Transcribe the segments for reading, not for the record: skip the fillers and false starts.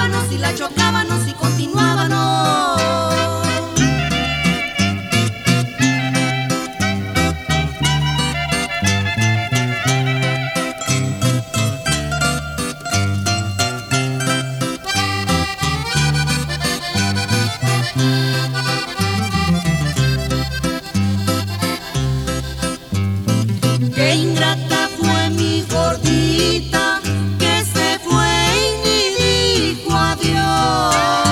chocábamos y la chocábamos y continuábamos. Qué ingrata fue mi gordita, que se fue y ni dijo adiós.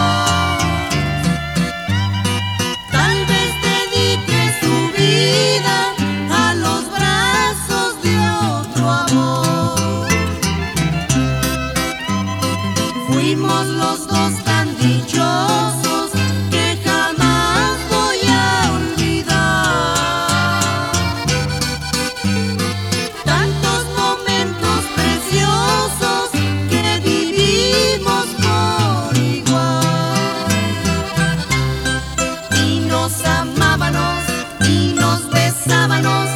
Tal vez dedique su vida a los brazos de otro amor. Fuimos los dos tan dichosos que jamás voy a olvidar. Tantos momentos preciosos que vivimos por igual. Y nos amábamos y nos besábamos